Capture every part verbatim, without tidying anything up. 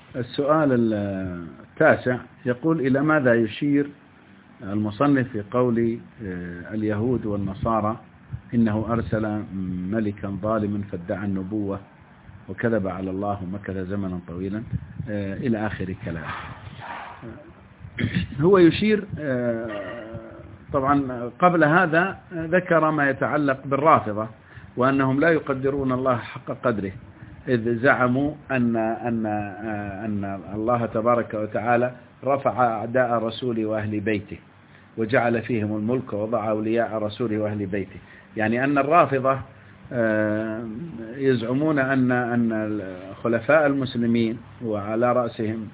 السؤال التاسع يقول: إلى ماذا يشير المصنف في قول اليهود والنصارى إنه أرسل ملكا ظالما فادعى النبوة وكذب على الله ومكث زمنا طويلا إلى آخر كلام؟ هو يشير طبعا قبل هذا ذكر ما يتعلق بالرافضة وأنهم لا يقدرون الله حق قدره، إذ زعموا أن أن أن الله تبارك وتعالى رفع أعداء رسوله وأهل بيته وجعل فيهم الملك ووضع أولياء رسوله وأهل بيته. يعني أن الرافضة يزعمون أن أن خلفاء المسلمين وعلى رأسهم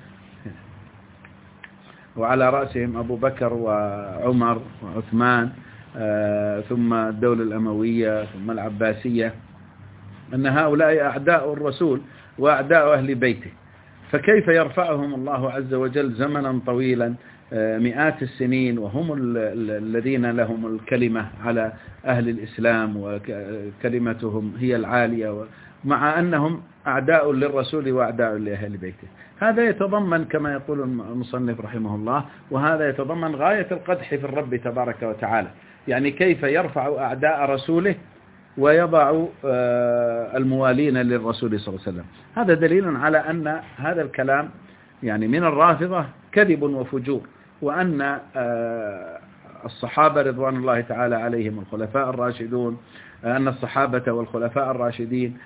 وعلى رأسهم أبو بكر وعمر وعثمان ثم الدولة الأموية ثم العباسية، أن هؤلاء أعداء الرسول وأعداء أهل بيته، فكيف يرفعهم الله عز وجل زمنا طويلا مئات السنين وهم الذين لهم الكلمة على أهل الإسلام وكلمتهم هي العالية، مع أنهم أعداء للرسول وأعداء لأهل بيته؟ هذا يتضمن كما يقول المصنف رحمه الله، وهذا يتضمن غاية القدح في الرب تبارك وتعالى. يعني كيف يرفع أعداء رسوله ويضع الموالين للرسول صلى الله عليه وسلم؟ هذا دليل على أن هذا الكلام يعني من الرافضة كذب وفجور، وأن الصحابة رضوان الله تعالى عليهم الخلفاء الراشدون، أن الصحابة والخلفاء الراشدين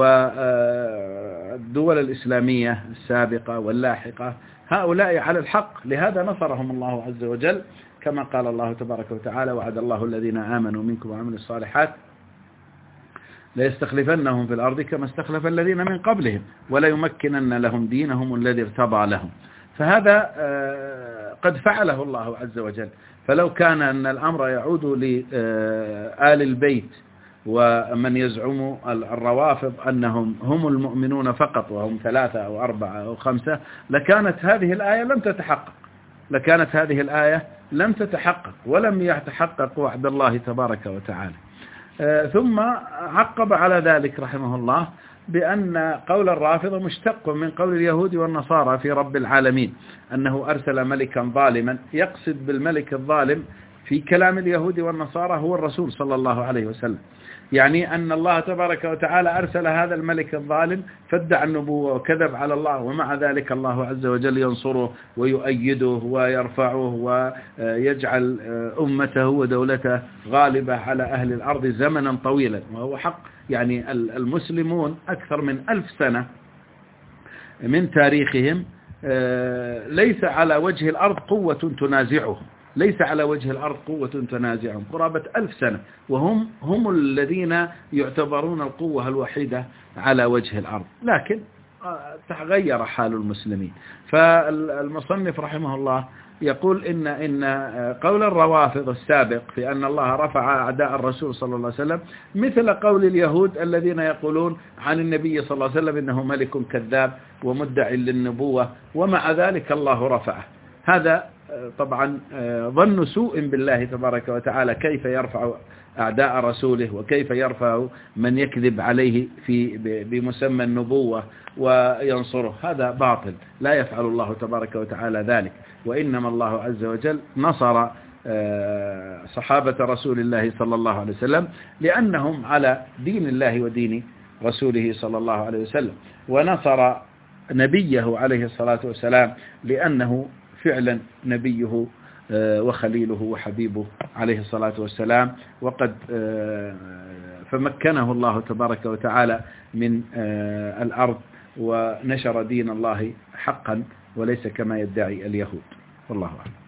والدول الإسلامية السابقة واللاحقة هؤلاء على الحق، لهذا نصرهم الله عز وجل كما قال الله تبارك وتعالى: وعد الله الذين آمنوا منكم وعملوا الصالحات ليستخلفنهم في الأرض كما استخلف الذين من قبلهم ولا يمكنن لهم دينهم الذي ارتضى لهم. فهذا قد فعله الله عز وجل. فلو كان أن الأمر يعود لآل البيت ومن يزعم الروافض أنهم هم المؤمنون فقط وهم ثلاثة أو أربعة أو خمسة لكانت هذه الآية لم تتحقق لكانت هذه الآية لم تتحقق ولم يتحقق وعد الله تبارك وتعالى. ثم عقب على ذلك رحمه الله بأن قول الرافضة مشتق من قول اليهود والنصارى في رب العالمين أنه أرسل ملكا ظالما. يقصد بالملك الظالم في كلام اليهود والنصارى هو الرسول صلى الله عليه وسلم، يعني أن الله تبارك وتعالى أرسل هذا الملك الظالم فادعى النبوة وكذب على الله، ومع ذلك الله عز وجل ينصره ويؤيده ويرفعه ويجعل أمته ودولته غالبة على أهل الأرض زمنا طويلا. وهو حق، يعني المسلمون أكثر من ألف سنة من تاريخهم ليس على وجه الأرض قوة تنازعهم ليس على وجه الأرض قوة تنازعهم قرابة ألف سنة، وهم هم الذين يعتبرون القوة الوحيدة على وجه الأرض، لكن تغير حال المسلمين. فالمصنف رحمه الله يقول إن إن قول الروافض السابق في أن الله رفع أعداء الرسول صلى الله عليه وسلم مثل قول اليهود الذين يقولون عن النبي صلى الله عليه وسلم إنه ملك كذاب ومدعي للنبوة ومع ذلك الله رفعه. هذا طبعا ظن سوء بالله تبارك وتعالى، كيف يرفع أعداء رسوله وكيف يرفع من يكذب عليه في بمسمى النبوة وينصره. هذا باطل، لا يفعل الله تبارك وتعالى ذلك، وإنما الله عز وجل نصر صحابة رسول الله صلى الله عليه وسلم لأنهم على دين الله ودين رسوله صلى الله عليه وسلم، ونصر نبيه عليه الصلاة والسلام لأنه فعلا نبيه وخليله وحبيبه عليه الصلاة والسلام، وقد فمكنه الله تبارك وتعالى من الأرض ونشر دين الله حقا وليس كما يدعي اليهود. والله أعلم.